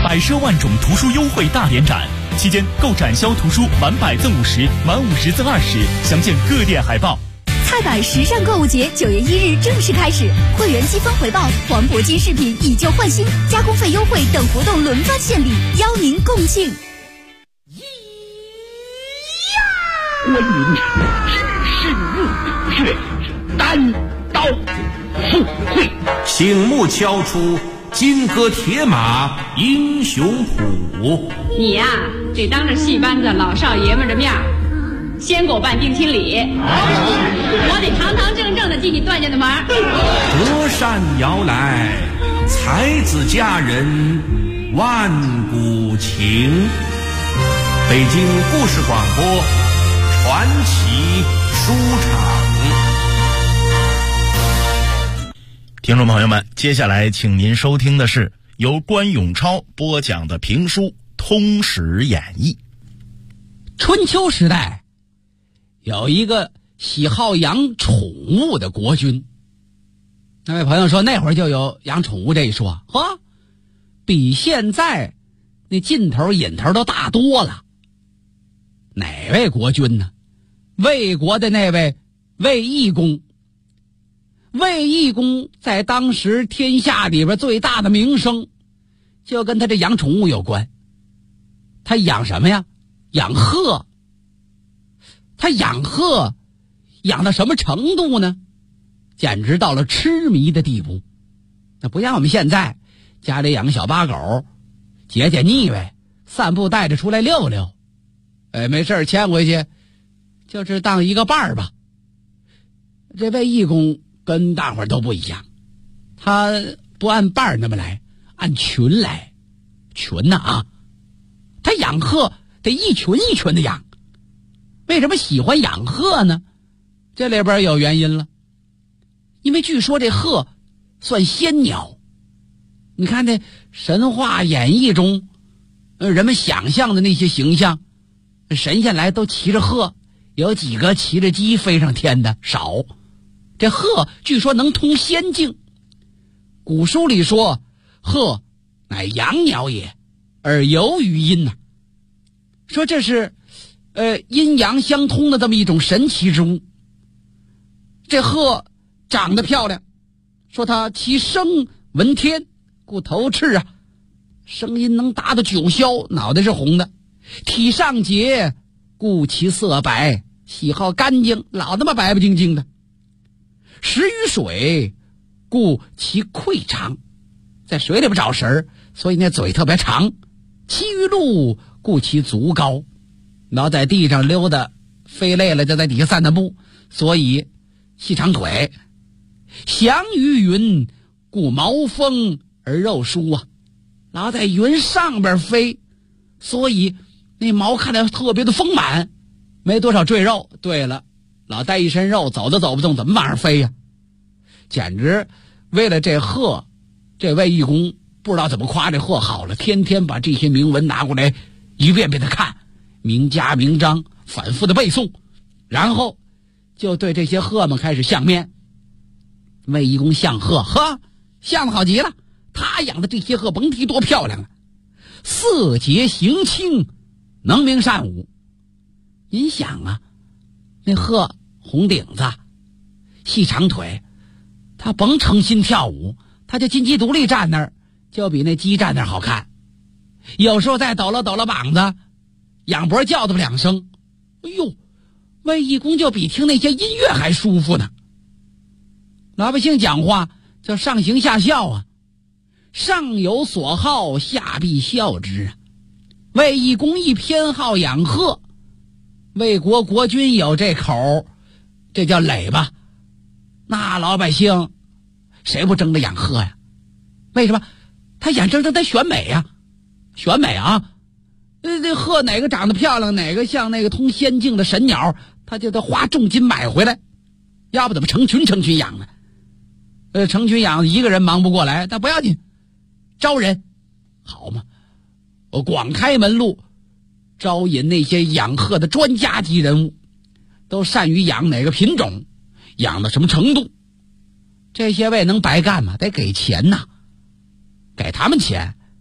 百奢万种图书优惠大联展，期间购展销图书满100赠50，满50赠20，详见各店海报。 菜百时尚购物节9月1日正式开始，会员积分回报、黄铂金饰品以旧换新、加工费优惠等活动轮番献礼，邀您共庆。 关云长只身入虎穴，单刀赴会， 醒目敲出金戈铁马英雄谱。 你呀，得当着戏班子老少爷们的面先给我办定亲礼，我得堂堂正正的进你段家的门。 隔山遥来，才子佳人万古情。北京故事广播传奇书场。 听众朋友们，接下来请您收听的是由关永超播讲的评书《通史演义》。 春秋时代有一个喜好养宠物的国君。那位朋友说那会儿就有养宠物这一说，呵，比现在那劲头瘾头都大多了。哪位国君呢？魏国的那位魏懿公。魏懿公在当时天下里边最大的名声就跟他这养宠物有关。他养什么呀？养鹤。他养鹤养到什么程度呢？简直到了痴迷的地步。那不像我们现在家里养个小八狗，解解腻味，散步带着出来溜溜，没事牵回去就是当一个伴儿吧。这魏懿公跟大伙儿都不一样，他不按伴儿那么来，按群来。群呢啊，他养鹤得一群一群的养。为什么喜欢养鹤呢？这里边有原因了。因为据说这鹤算仙鸟。你看这神话演义中人们想象的那些形象，神仙来都骑着鹤，有几个骑着鸡飞上天的少。这鹤据说能通仙境。古书里说鹤乃阳鸟也，而游于阴呐，说这是阴阳相通的这么一种神奇之物。这鹤长得漂亮，说它其声闻天，故头赤啊，声音能达到9霄，脑袋是红的。体上洁，故其色白，喜好干净，老他妈白不净净的。食于水，故其喙长，在水里边找食儿，所以那嘴特别长。栖于陆，故其足高，老在地上溜达，飞累了就在底下散散步，所以细长腿。翔于云，故毛丰而肉疏啊，老在云上边飞，所以那毛看着特别的丰满，没多少赘肉。对了，老带一身肉，走都走不动，怎么往上飞呀？简直为了这鹤，这魏懿公不知道怎么夸这鹤好了，天天把这些铭文拿过来一遍遍的看，名家名章反复的背诵，然后就对这些鹤们开始相面。魏懿公相鹤，呵，相的好极了。他养的这些鹤甭提多漂亮了，色洁形清，能鸣善舞。您想啊，那鹤红顶子，细长腿，他甭诚心跳舞，他就金鸡独立站那儿，就比那鸡站那儿好看。有时候再抖了抖了膀子，仰脖叫这么2声，哎呦，魏懿公就比听那些音乐还舒服呢。老百姓讲话叫上行下效啊，上有所好，下必效之啊。魏懿公一偏好养鹤，魏国国君有这口，这叫累吧。那老百姓谁不争着养鹤呀？为什么？他眼睁睁得选美呀，选美啊！这鹤哪个长得漂亮，哪个像那个通仙境的神鸟，他就得花重金买回来，要不怎么成群养呢？成群养一个人忙不过来，但不要紧，招人好嘛，我广开门路，招引那些养鹤的专家级人物，都善于养哪个品种，养到什么程度。这些位能白干吗？得给钱呐，给他们钱。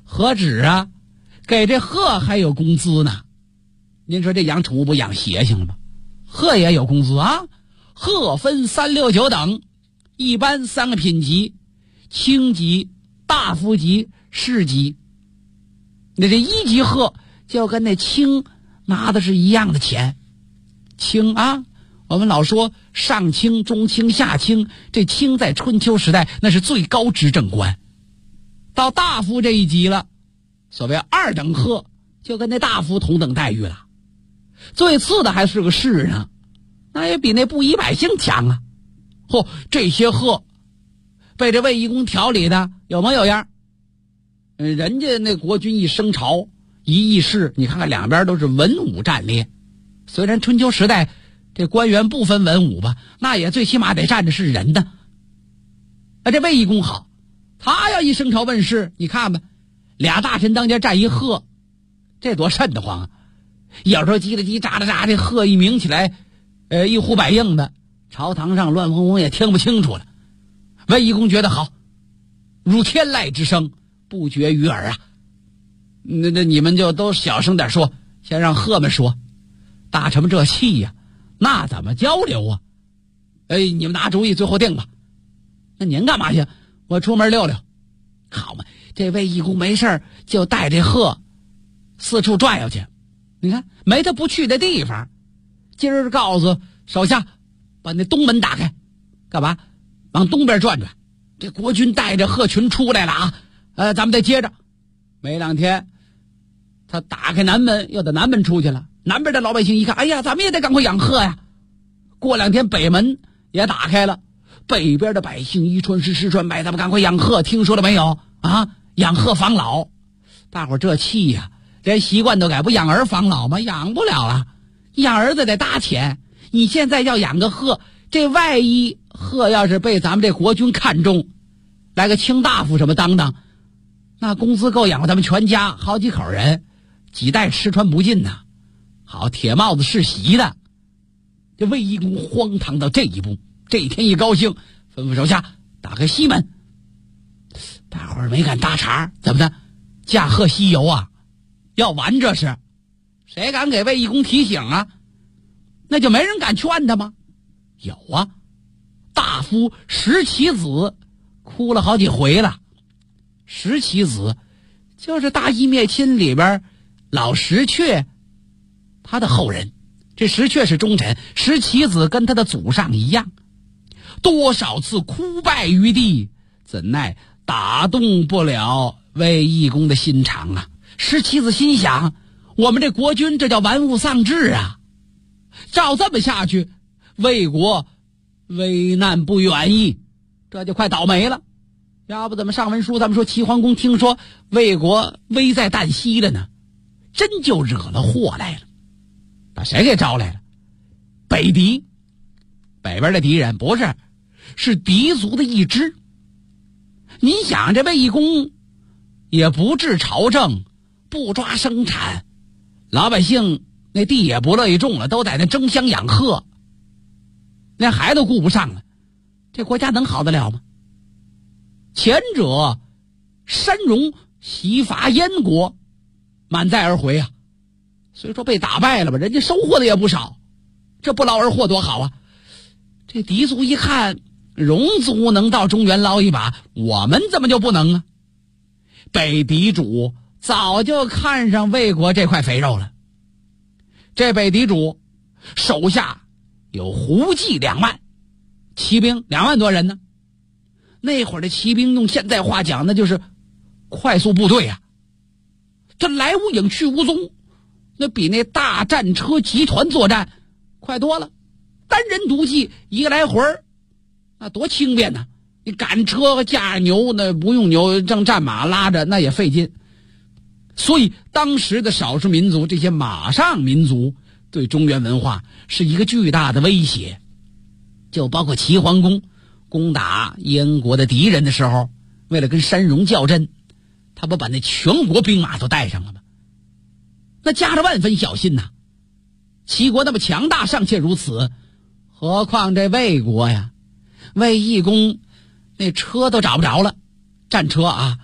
何止啊，给这鹤还有工资呢。您说这养宠物不养邪性了吗？鹤也有工资啊。鹤分3、6、9等，一般3个品级：轻级、大夫级、士级。那这1级鹤就跟那卿拿的是一样的钱。卿啊，我们老说上卿、中卿、下卿，这卿在春秋时代那是最高执政官。到大夫这一级了，所谓2等鹤，就跟那大夫同等待遇了。最次的还是个士呢，那也比那布衣百姓强啊。这些鹤被这卫懿公调理的有模有样。人家那国君一升朝一议事，你看看两边都是文武战列。虽然春秋时代这官员不分文武吧，那也最起码得站着是人的。这卫懿公好，他要一升朝问事，你看吧，2大臣当间站一鹤，这多瘆得慌啊！有时候叽里叽喳喳，这鹤一鸣起来，一呼百应的，朝堂上乱哄哄也听不清楚了。卫懿公觉得好，如天籁之声，不绝于耳啊。那你们就都小声点说，先让鹤们说。大臣们这气呀，那怎么交流啊？你们拿主意，最后定吧。那您干嘛去？我出门溜溜。好嘛，这卫懿公没事就带这鹤四处转悠去。你看没他不去的地方。今儿告诉手下把那东门打开，干嘛？往东边转转。这国君带着鹤群出来了啊！咱们再接着。没2天，他打开南门，又到南门出去了。南边的老百姓一看，哎呀，咱们也得赶快养鹤呀。过2天北门也打开了，北边的百姓一传十，十传百，咱们赶快养鹤，听说了没有啊？养鹤防老。大伙这气呀，连习惯都改，不养儿防老吗？养不了了，养儿子得搭钱。你现在要养个鹤，这万一鹤要是被咱们这国君看中，来个卿大夫什么当当，那工资够养活咱们全家好几口人，几代吃穿不尽呐。好，铁帽子世袭的。这卫懿公荒唐到这一步，这一天一高兴，吩咐手下打开西门。大伙儿没敢搭茬，怎么的？驾鹤西游啊？要完这是？谁敢给卫懿公提醒啊？那就没人敢劝他吗？有啊，大夫石岐子哭了好几回了。石岐子就是大义灭亲里边老石阙他的后人。这石阙是忠臣，石岐子跟他的祖上一样，多少次哭败于地，怎奈打动不了卫懿公的心肠啊。石岐子心想，我们这国君这叫玩物丧志啊，照这么下去，魏国危难不远矣，这就快倒霉了。要不怎么上文书咱们说齐桓公听说魏国危在旦夕了呢？真就惹了祸来了。把谁给招来了？北狄，北边的敌人不是，是狄族的一支。你想这卫懿公也不治朝政，不抓生产，老百姓那地也不乐意种了，都在那争相养鹤，连孩子顾不上了，这国家能好得了吗？前者山戎袭伐燕国，满载而回啊。虽说被打败了吧，人家收获的也不少，这不劳而获多好啊。这狄族一看戎族能到中原捞一把，我们怎么就不能啊？北狄主早就看上魏国这块肥肉了。这北狄主手下有胡骑2万，骑兵2万多人呢。那会儿的骑兵用现在话讲，那就是快速部队啊，这来无影去无踪，那比那大战车集团作战快多了。单人独骑一个来回那多轻便呢。你赶车驾牛，那不用牛，正战马拉着那也费劲。所以当时的少数民族，这些马上民族对中原文化是一个巨大的威胁。就包括齐桓公攻打燕国的敌人的时候，为了跟山戎较真，他不把那全国兵马都带上了吗？那加着万分小心呐。齐国那么强大尚且如此，何况这魏国呀？卫懿公那车都找不着了，战车啊，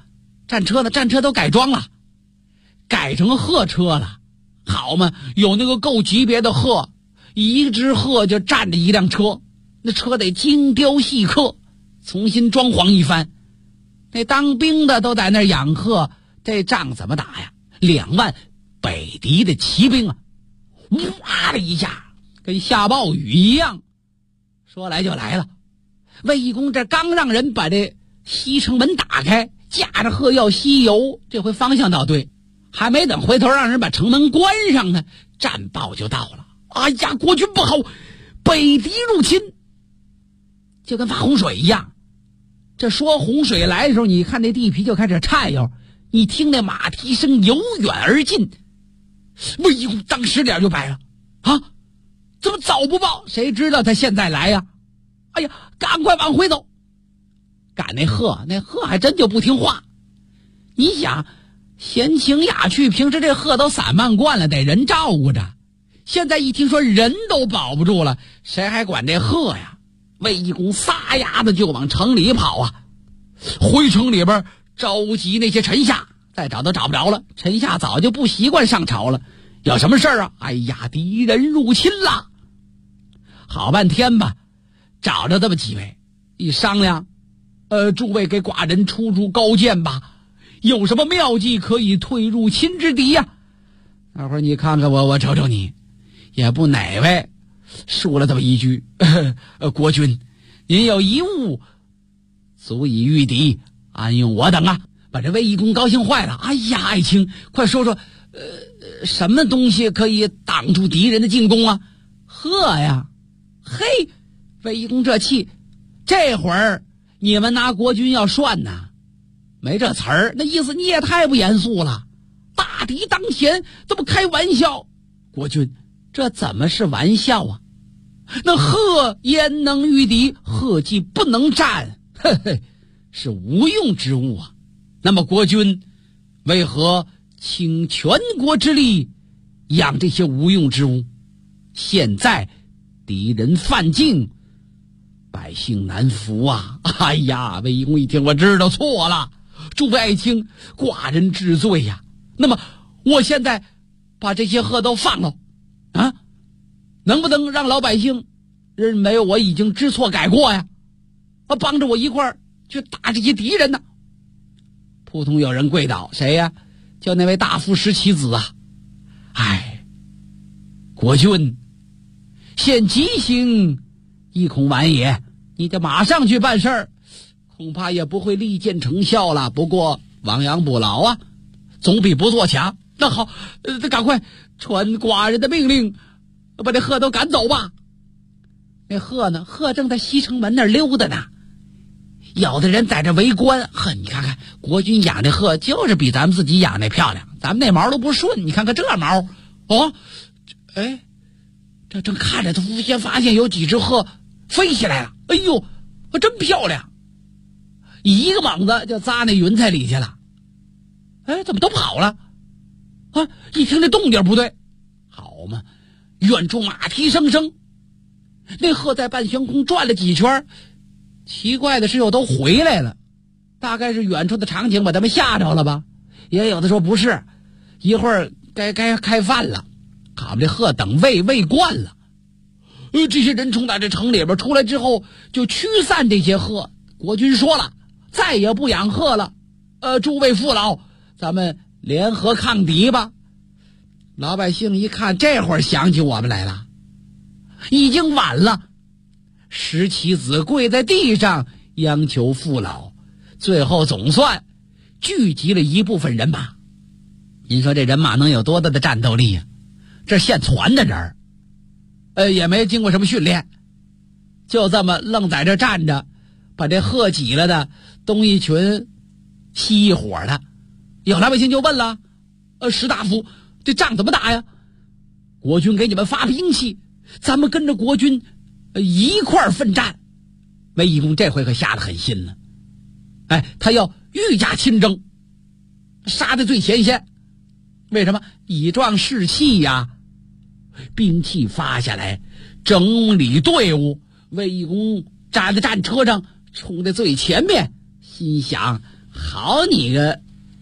战车呢？战车都改装了，改成鹤车了。好嘛，有那个够级别的鹤，一只鹤就站着一辆车，那车得精雕细刻，重新装潢一番。那当兵的都在那养鹤，这仗怎么打呀？2万北狄的骑兵啊，哇的一下跟下暴雨一样，说来就来了。卫懿公这刚让人把这西城门打开，驾着鹤要西游，这回方向倒对，还没等回头让人把城门关上呢，战报就到了。哎呀，国军不好，北狄入侵，就跟发洪水一样。这说洪水来的时候，你看那地皮就开始颤悠，你听那马蹄声由远而近。卫懿公当时脸就白了，啊，怎么早不报？谁知道他现在来呀？哎呀，赶快往回走！赶那鹤还真就不听话。你想，闲情雅趣，平时这鹤都散漫惯了，得人照顾着。现在一听说人都保不住了，谁还管这鹤呀？卫懿公撒丫子就往城里跑啊！回城里边召集那些臣下，再找都找不着了。臣下早就不习惯上朝了，有什么事啊？哎呀，敌人入侵了！好半天吧，找着这么几位，一商量，诸位给寡人出高见吧，有什么妙计可以退入侵之敌呀？大伙儿你看看我瞅瞅你，也不哪位说了这么一句，国君，您有一物足以御敌，安用我等啊！把这卫懿公高兴坏了。哎呀，爱卿，快说说，什么东西可以挡住敌人的进攻啊？鹤呀！嘿，卫懿公这气，这会儿你们拿国君要涮呢，没这词儿，那意思你也太不严肃了。大敌当前，这不开玩笑？国君，这怎么是玩笑啊？那鹤焉能御敌？鹤既不能战，嘿嘿，是无用之物啊。那么国君为何倾全国之力养这些无用之物？现在敌人犯境，百姓难服啊！哎呀，卫懿公一听，我知道错了，诸位爱卿，寡人知罪呀。那么我现在把这些鹤都放了啊，能不能让老百姓认为我已经知错改过呀？帮着我一块儿去打这些敌人呢？扑通有人跪倒，谁呀？叫那位大夫石其子啊！哎，国君，现急行亦恐晚也，你得马上去办事儿，恐怕也不会立见成效了。不过亡羊补牢啊，总比不做强。那好，赶快传寡人的命令，把这鹤都赶走吧。那鹤呢？鹤正在西城门那儿溜达呢。有的人在这围观，你看看国君养这鹤就是比咱们自己养那漂亮，咱们那毛都不顺，你看看这毛哦，哎，这正看着，他先发现有几只鹤飞起来了，哎呦，真漂亮！一个猛子就扎那云彩里去了。哎，怎么都跑了？啊！一听这动静不对，好嘛，远处马蹄声声，那鹤在半悬空转了几圈，奇怪的是又都回来了。大概是远处的场景把他们吓着了吧？也有的说不是，一会儿该开饭了，好，这鹤等喂惯了。这些人从打这城里边出来之后，就驱散这些鹤。国君说了，再也不养鹤了。诸位父老，咱们联合抗敌吧。老百姓一看，这会儿想起我们来了，已经晚了。石其子跪在地上央求父老，最后总算聚集了一部分人马。您说这人马能有多大的战斗力呀？这现传的人也没经过什么训练，就这么愣在这站着，把这鹤挤了的东一群西一伙的。有老百姓就问了，石大夫，这仗怎么打呀？国君给你们发兵器，咱们跟着国军一块儿奋战。卫懿公这回可下得狠心了，他要御驾亲征，杀在最前线。为什么？以壮士气呀！兵器发下来，整理队伍。卫懿公站在战车上，冲在最前面，心想：好你个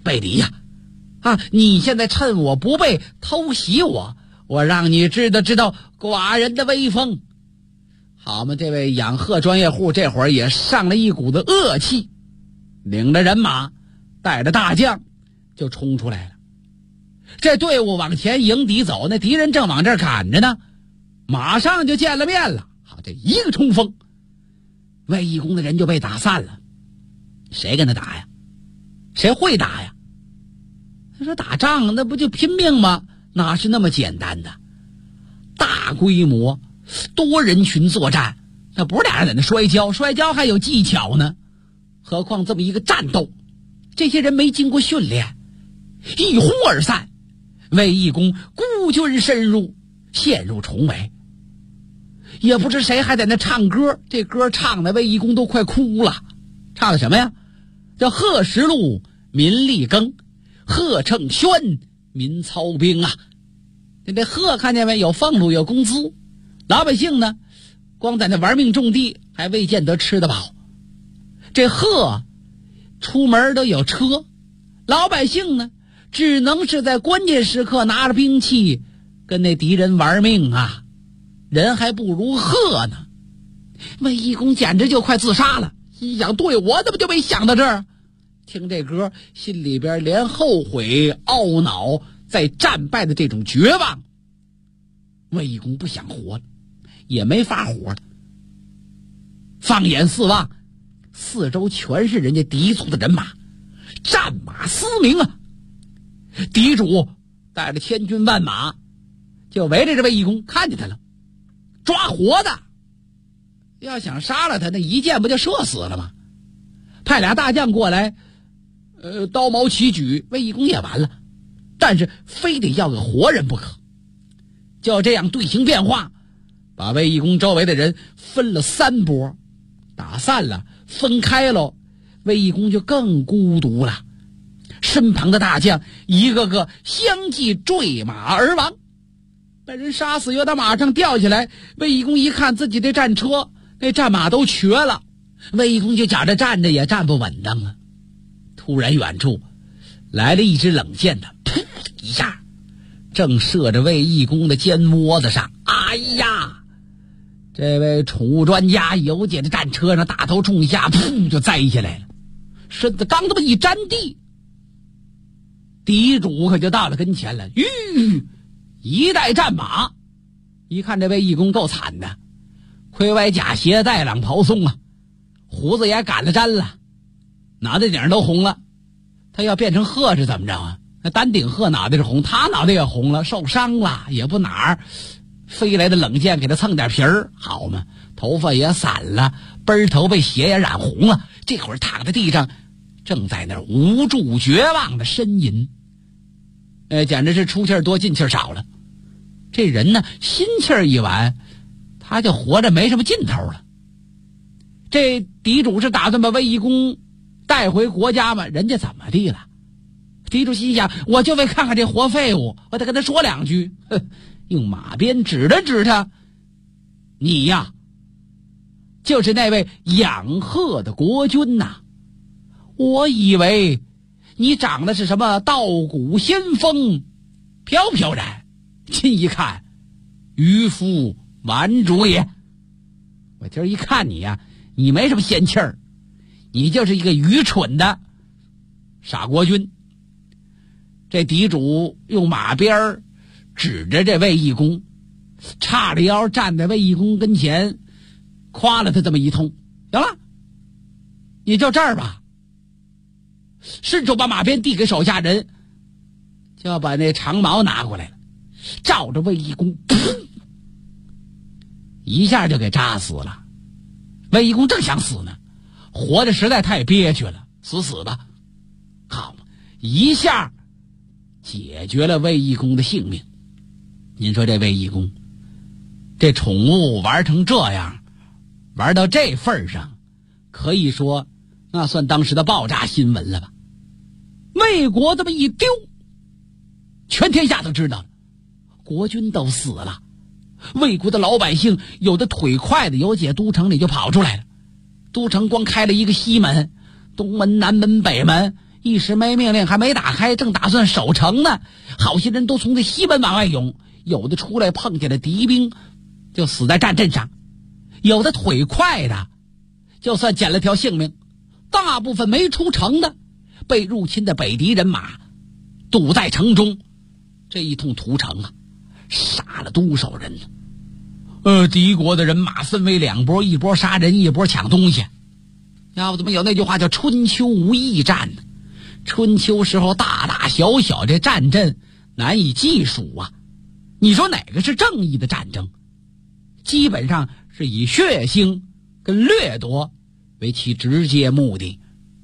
贝离呀，你现在趁我不备偷袭我让你知道寡人的威风。好嘛，这位养鹤专业户这会儿也上了一股子恶气，领着人马带着大将就冲出来了。这队伍往前迎敌走，那敌人正往这儿赶着呢，马上就见了面了。好，这一个冲锋，卫懿公的人就被打散了。谁跟他打呀？谁会打呀？他说打仗那不就拼命吗？哪是那么简单的？大规模多人群作战，那不是俩人在那摔跤还有技巧呢，何况这么一个战斗，这些人没经过训练，一哄而散。卫懿公孤军深入，陷入重围。也不知谁还在那唱歌，这歌唱的卫懿公都快哭了。唱的什么呀？叫贺实禄民力耕，贺称宣民操兵啊。这贺看见没？有俸禄有工资，老百姓呢光在那玩命种地，还未见得吃得饱。这贺出门都有车，老百姓呢只能是在关键时刻拿着兵器跟那敌人玩命啊，人还不如贺呢。卫懿公简直就快自杀了，心想对，我怎么就没想到这儿？听这歌，心里边连后悔懊恼在战败的这种绝望。卫懿公不想活了，也没法活了。放眼四望，四周全是人家敌族的人马，战马嘶鸣啊。敌主带着千军万马就围着这卫懿公，看见他了，抓活的。要想杀了他，那一箭不就射死了吗？派俩大将过来，刀矛齐举，卫懿公也完了，但是非得要个活人不可。就这样队形变化，把卫懿公周围的人分了3波，打散了，分开了，卫懿公就更孤独了。身旁的大将一个个相继坠马而亡，被人杀死，又到马上掉下来。卫懿公一看自己的战车那战马都瘸了，卫懿公就觉着站着也站不稳当啊。突然远处来了一支冷箭的，噗一下正射着卫懿公的肩窝子上。哎呀，这位宠物专家游姐的战车上大头冲下，噗就栽下来了，身子刚这么一沾地，敌主可就到了跟前了。一代战马，一看这卫懿公够惨的，盔歪甲斜，带朗袍松啊，胡子也赶了粘了，脑袋顶都红了。他要变成鹤是怎么着啊？那丹顶鹤脑袋是红，他脑袋也红了，受伤了也不哪儿，飞来的冷箭给他蹭点皮儿，好嘛，头发也散了，背头被血也染红了。这会儿躺在地上，正在那儿无助绝望的呻吟，简直是出气儿多进气儿少了。这人呢，心气儿一完，他就活着没什么劲头了。这敌主是打算把卫懿公带回国家吗？人家怎么地了？敌主心想，我就为看看这活废物，我得跟他说2句。用马鞭指了指他，你呀就是那位养鹤的国君呐。我以为你长的是什么道骨仙风，飘飘然，近一看，渔夫顽主也。我今儿一看你呀，你没什么仙气儿，你就是一个愚蠢的傻国君。这敌主用马鞭指着这卫懿公，叉着腰站在卫懿公跟前，夸了他这么一通。行了，你就这儿吧。伸手把马鞭递给手下人，就要把那长矛拿过来了，照着卫懿公，噗，一下就给扎死了。卫懿公正想死呢，活着实在太憋屈了，死吧。好，一下解决了卫懿公的性命。您说这卫懿公，这宠物玩成这样，玩到这份上，可以说那算当时的爆炸新闻了吧？魏国这么一丢，全天下都知道了，国君都死了。魏国的老百姓有的腿快的，有解都城里就跑出来了。都城光开了一个西门，东门南门北门一时没命令，还没打开，正打算守城呢，好些人都从这西门往外涌，有的出来碰见了敌兵就死在战阵上，有的腿快的就算捡了条性命，大部分没出城的被入侵的北狄人马堵在城中。这一通屠城啊，杀了多少人呢？敌国的人马分为两波，一波杀人，一波抢东西。要不怎么有那句话叫春秋无义战呢？春秋时候大大小小这战阵难以计数啊。你说哪个是正义的战争？基本上是以血腥跟掠夺为其直接目的。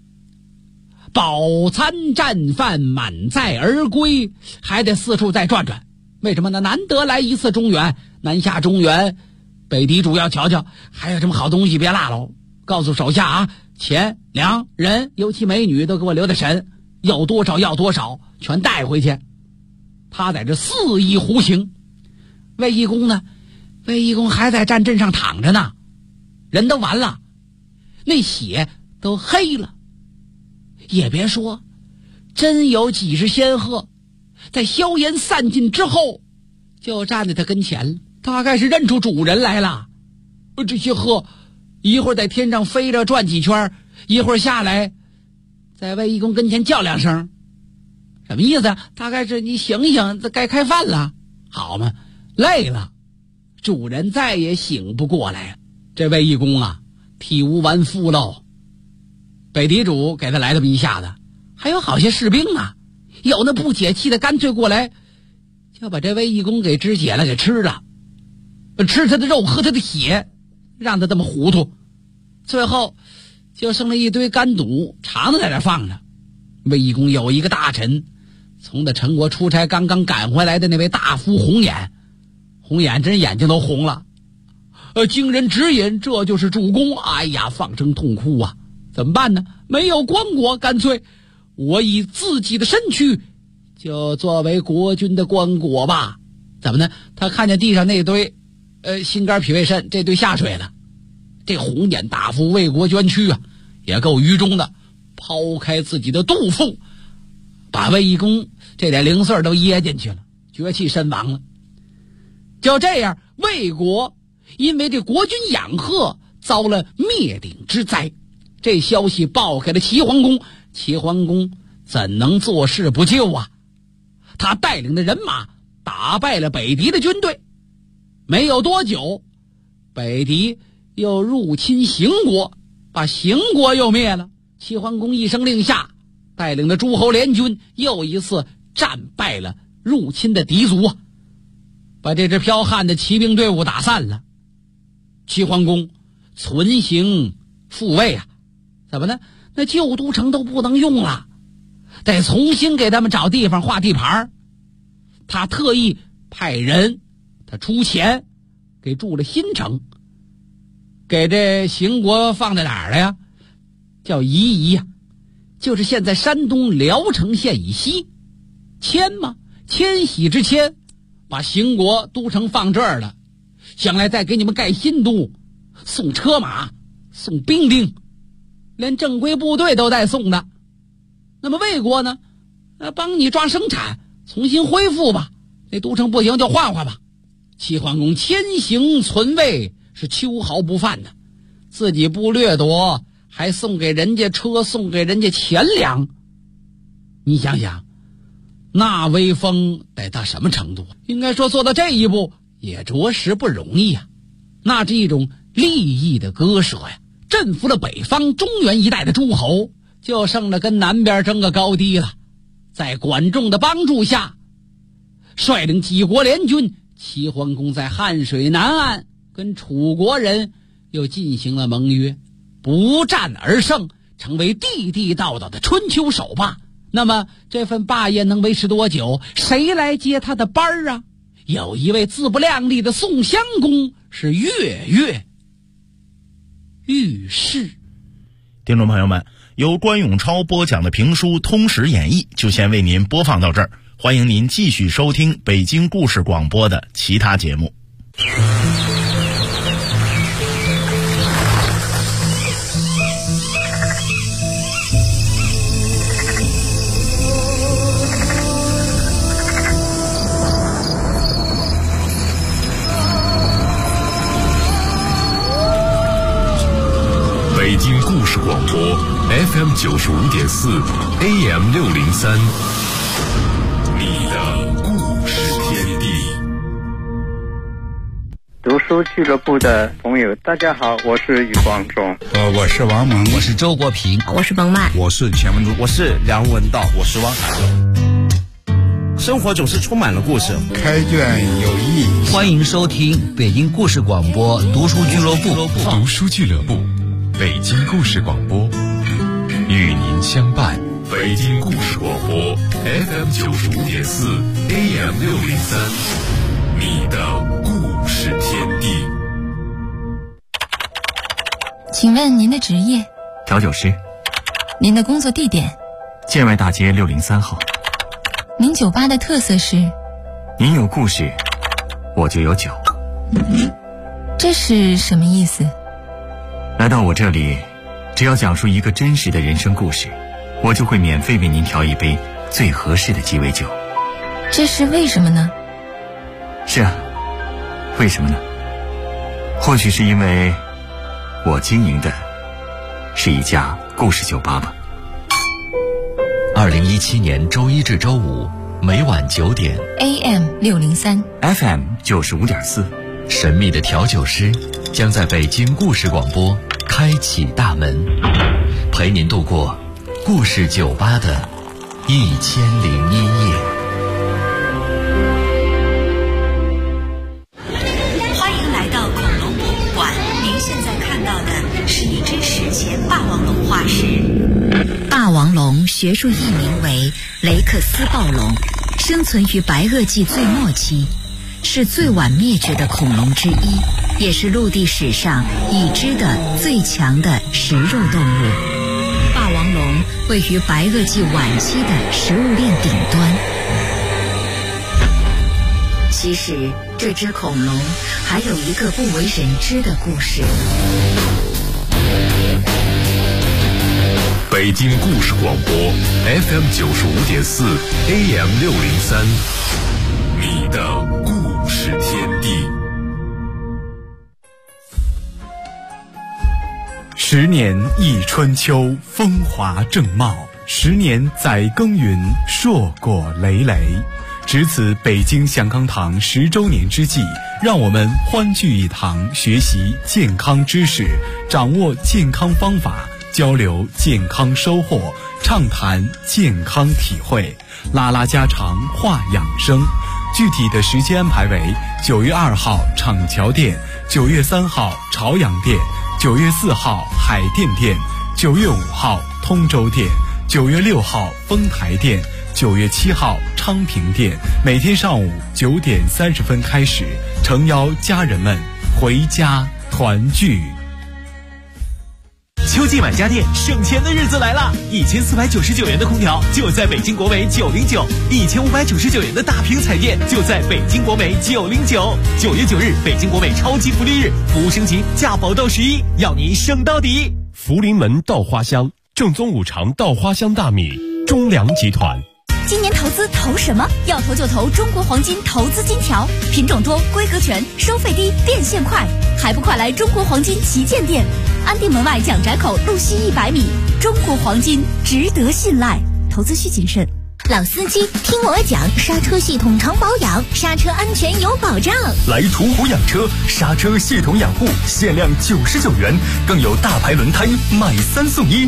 饱餐战饭，满载而归，还得四处再转转。为什么呢？难得来一次中原，南下中原，北狄主要瞧瞧还有什么好东西别落了，告诉手下啊，钱粮人尤其美女都给我留在神，要多少要多少，全带回去。他在这肆意胡行。卫懿公呢？卫懿公还在战阵上躺着呢，人都完了，那血都黑了。也别说，真有几只仙鹤在硝烟散尽之后就站在他跟前了，大概是认出主人来了。这些鹤一会儿在天上飞着转几圈，一会儿下来在卫懿公跟前叫两声，什么意思？大概是你醒醒，这该开饭了。好嘛，累了，主人再也醒不过来。这卫懿公啊，体无完肤喽。北狄主给他来这么一下子，还有好些士兵啊，有那不解气的干脆过来就把这卫懿公给肢解了，给吃了，吃他的肉，喝他的血，让他这么糊涂。最后就剩了一堆干肚肠子在这放着。卫懿公有一个大臣从那陈国出差刚刚赶回来的那位大夫红眼，红眼真眼睛都红了，经人指引，这就是主公。哎呀，放声痛哭啊！怎么办呢？没有棺椁，干脆我以自己的身躯就作为国君的棺椁吧。怎么呢？他看见地上那堆心肝脾胃肾这堆下水了，这红眼大夫为国捐躯啊，也够愚忠的，抛开自己的肚腹，把卫懿公这点零碎都噎进去了，绝气身亡了。就这样，魏国因为这国君养鹤遭了灭顶之灾，这消息报给了齐桓公，齐桓公怎能坐视不救啊？他带领的人马打败了北狄的军队，没有多久，北狄又入侵邢国，把邢国又灭了。齐桓公一声令下，带领的诸侯联军又一次战败了入侵的狄族啊，把这支剽悍的骑兵队伍打散了。齐桓公存邢复魏啊，怎么呢？那旧都城都不能用了，得重新给他们找地方划地盘。他特意派人，他出钱给筑了新城，给这邢国放在哪儿了呀？叫夷夷呀，就是现在山东聊城县以西。迁嘛，迁徙之迁，把邢国都城放这儿了，将来再给你们盖新都，送车马，送兵丁，连正规部队都带送的。那么魏国呢，帮你抓生产，重新恢复吧，那都城不行就换换吧。齐桓公迁邢存魏是秋毫不犯的，自己不掠夺，还送给人家车，送给人家钱粮。你想想，那威风得到什么程度？应该说做到这一步也着实不容易啊。那是一种利益的割舍呀，征服了北方中原一带的诸侯，就剩了跟南边争个高低了。在管仲的帮助下，率领几国联军，齐桓公在汉水南岸跟楚国人又进行了盟约，不战而胜，成为地地道道的春秋首霸。那么这份霸业能维持多久？谁来接他的班儿啊？有一位自不量力的宋襄公是跃跃欲试。 听众朋友们，由关永超播讲的评书《通史演义》就先为您播放到这儿，欢迎您继续收听北京故事广播的其他节目。 故事广播 FM 95.4 AM 603，你的故事天地。 读书俱乐部的朋友，大家好，我是余光中。 我是王蒙， 我是周国平， 我是彭曼， 我是钱文竹， 我是梁文道，我是汪海。生活总是充满了故事， 开卷有益。 欢迎收听北京故事广播读书俱乐部。 读书俱乐部，北京故事广播，与您相伴。北京故事广播 FM 95.4 AM 603，你的故事天地。 请问您的职业？ 调酒师。 您的工作地点？ 建外大街603号。 您酒吧的特色是？ 您有故事，我就有酒。 这是什么意思？ 来到我这里，只要讲述一个真实的人生故事，我就会免费为您调一杯最合适的鸡尾酒。 这是为什么呢？ 是啊，为什么呢？或许是因为我经营的是一家故事酒吧吧。 2017年周一至周五每晚9点 AM 603 FM 95.4， 神秘的调酒师将在北京故事广播开启大门，陪您度过故事酒吧的1001夜。 欢迎来到恐龙博物馆，您现在看到的是一只史前霸王龙化石。 霸王龙学术译名为雷克斯暴龙，生存于白垩纪最末期，是最晚灭绝的恐龙之一，也是陆地史上已知的最强的食肉动物。霸王龙位于白垩纪晚期的食物链顶端。其实这只恐龙还有一个不为人知的故事。 北京故事广播 FM 95.4 AM 603，你的故事天地。 10年一春秋，风华正茂；10年载耕耘，硕果累累。值此北京祥康堂10周年之际，让我们欢聚一堂，学习健康知识，掌握健康方法，交流健康收获，畅谈健康体会，拉拉家常话养生。具体的时间安排为9月2号厂桥店，9月3号朝阳店，9月4号海淀店，9月5号通州店，9月6号丰台店，9月7号昌平店。每天上午9点30分开始，诚邀家人们回家团聚。 秋季买家电省钱的日子来了，1499元的空调就在北京国美909，1599元的大屏彩电就在北京国美909。9月9日，北京国美超级福利日，服务升级，价保到11，要你省到底。 福临门稻花香，正宗五常稻花香大米，中粮集团。 今年投资投什么？要投就投中国黄金投资金条，品种多，规格全，收费低，变现快，还不快来中国黄金旗舰店，安定门外蒋宅口路西100米。中国黄金值得信赖，投资需谨慎。 老司机听我讲，刹车系统常保养，刹车安全有保障。 来途虎养车，刹车系统养护限量99元，更有大牌轮胎买3送1。